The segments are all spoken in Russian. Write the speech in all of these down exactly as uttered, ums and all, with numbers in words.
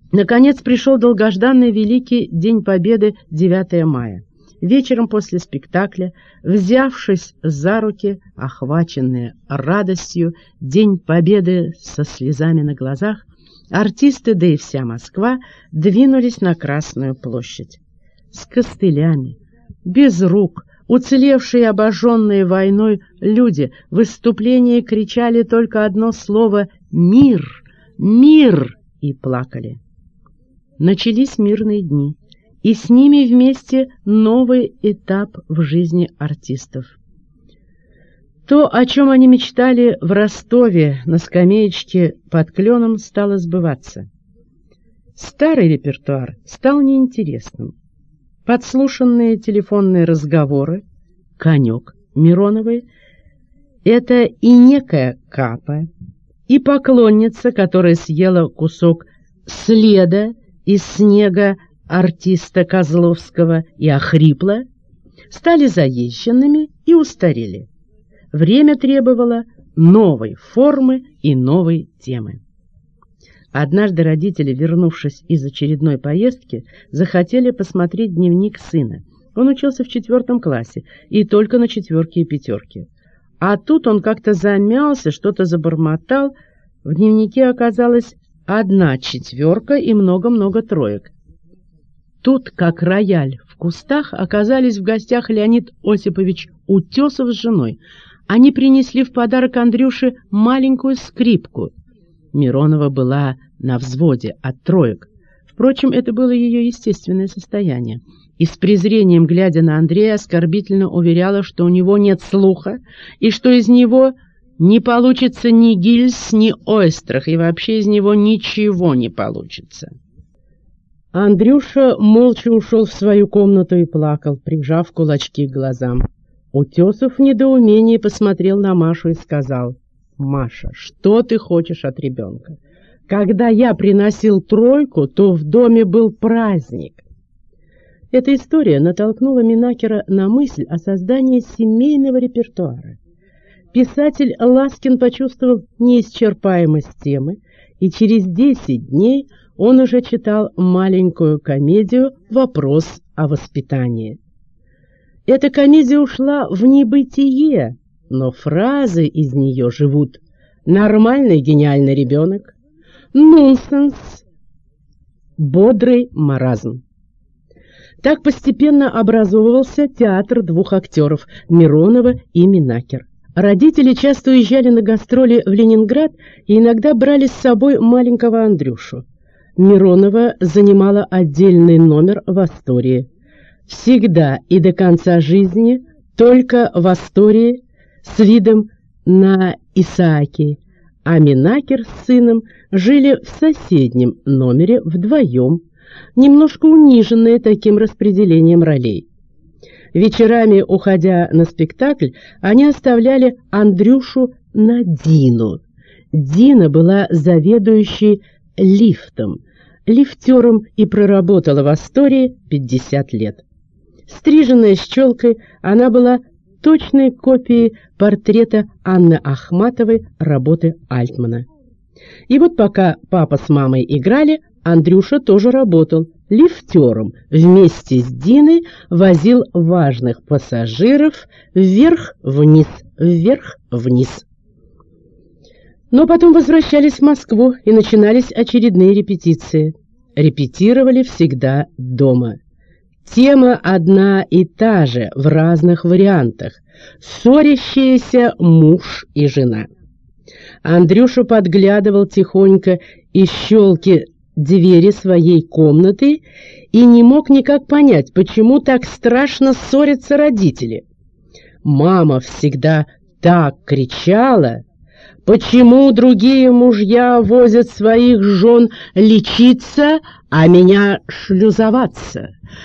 Наконец пришел долгожданный великий День Победы, девятое мая. Вечером после спектакля, взявшись за руки, охваченные радостью, День Победы со слезами на глазах, артисты, да и вся Москва, двинулись на Красную площадь. С костылями, без рук, уцелевшие и обожженные войной люди в выступлении кричали только одно слово «Мир! Мир!» и плакали. Начались мирные дни, и с ними вместе новый этап в жизни артистов. То, о чем они мечтали в Ростове на скамеечке под кленом, стало сбываться. Старый репертуар стал неинтересным. Подслушанные телефонные разговоры, конек Мироновой — это и некая Капа, и поклонница, которая съела кусок следа из снега артиста Козловского и охрипла, стали заезженными и устарели. Время требовало новой формы и новой темы. Однажды родители, вернувшись из очередной поездки, захотели посмотреть дневник сына. Он учился в четвертом классе и только на четверке и пятерке. А тут он как-то замялся, что-то забормотал. В дневнике оказалась одна четверка и много-много троек. Тут, как рояль в кустах, оказались в гостях Леонид Осипович Утесов с женой. Они принесли в подарок Андрюше маленькую скрипку. Миронова была на взводе от троек. Впрочем, это было ее естественное состояние. И с презрением, глядя на Андрея, оскорбительно уверяла, что у него нет слуха, и что из него не получится ни гильз, ни ойстрах, и вообще из него ничего не получится. Андрюша молча ушел в свою комнату и плакал, прижав кулачки к глазам. Утесов в недоумении посмотрел на Машу и сказал: «Маша, что ты хочешь от ребенка? Когда я приносил тройку, то в доме был праздник». Эта история натолкнула Минакера на мысль о создании семейного репертуара. Писатель Ласкин почувствовал неисчерпаемость темы, и через десять дней он уже читал маленькую комедию «Вопрос о воспитании». Эта комедия ушла в небытие, но фразы из нее живут: «Нормальный гениальный ребенок», «Нонсенс», «Бодрый маразм». Так постепенно образовывался театр двух актеров — Миронова и Минакер. Родители часто уезжали на гастроли в Ленинград и иногда брали с собой маленького Андрюшу. Миронова занимала отдельный номер в Астории. Всегда и до конца жизни только в Астории с видом на Исааки, а Минакер с сыном жили в соседнем номере вдвоем, немножко униженные таким распределением ролей. Вечерами, уходя на спектакль, они оставляли Андрюшу на Дину. Дина была заведующей лифтом, лифтером и проработала в Астории пятьдесят лет. Стриженная с челкой, она была точной копией портрета Анны Ахматовой работы Альтмана. И вот пока папа с мамой играли, Андрюша тоже работал лифтером, вместе с Диной возил важных пассажиров вверх-вниз, вверх-вниз. Но потом возвращались в Москву, и начинались очередные репетиции. Репетировали всегда дома. Тема одна и та же, в разных вариантах. Ссорящиеся муж и жена. Андрюша подглядывал тихонько из щелки двери своей комнаты и не мог никак понять, почему так страшно ссорятся родители. Мама всегда так кричала: «Почему другие мужья возят своих жен лечиться, а меня шлюзоваться?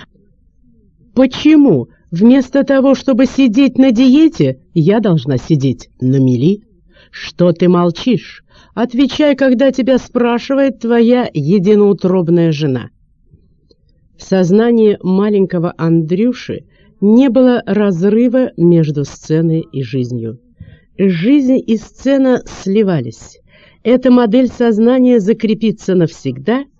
Почему вместо того, чтобы сидеть на диете, я должна сидеть на мели? Что ты молчишь? Отвечай, когда тебя спрашивает твоя единоутробная жена». В сознании маленького Андрюши не было разрыва между сценой и жизнью. Жизнь и сцена сливались. Эта модель сознания закрепится навсегда,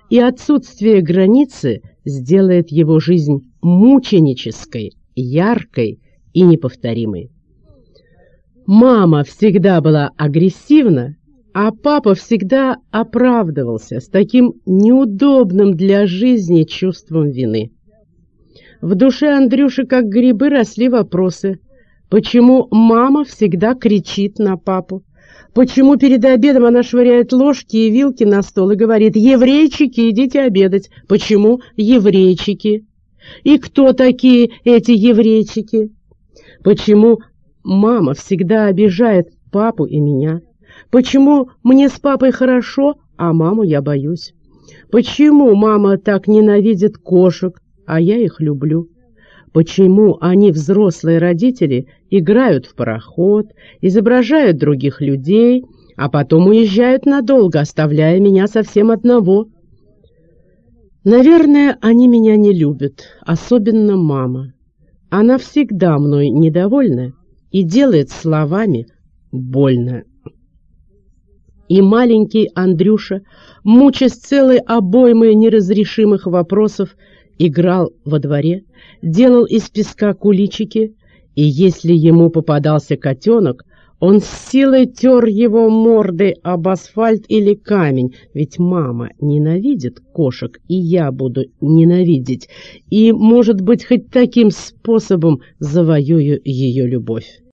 и отсутствие границы сделает его жизнь мученической, яркой и неповторимой. Мама всегда была агрессивна, а папа всегда оправдывался с таким неудобным для жизни чувством вины. В душе Андрюши, как грибы, росли вопросы. Почему мама всегда кричит на папу? Почему перед обедом она швыряет ложки и вилки на стол и говорит: «Еврейчики, идите обедать». Почему еврейчики? И кто такие эти еврейчики? Почему мама всегда обижает папу и меня? Почему мне с папой хорошо, а маму я боюсь? Почему мама так ненавидит кошек, а я их люблю? Почему они, взрослые родители, играют в пароход, изображают других людей, а потом уезжают надолго, оставляя меня совсем одного? Наверное, они меня не любят, особенно мама. Она всегда мной недовольна и делает словами больно. И маленький Андрюша, мучаясь целой обоймой неразрешимых вопросов, играл во дворе, делал из песка куличики, и если ему попадался котенок, он с силой тер его мордой об асфальт или камень, ведь мама ненавидит кошек, и я буду ненавидеть, и, может быть, хоть таким способом завоюю ее любовь.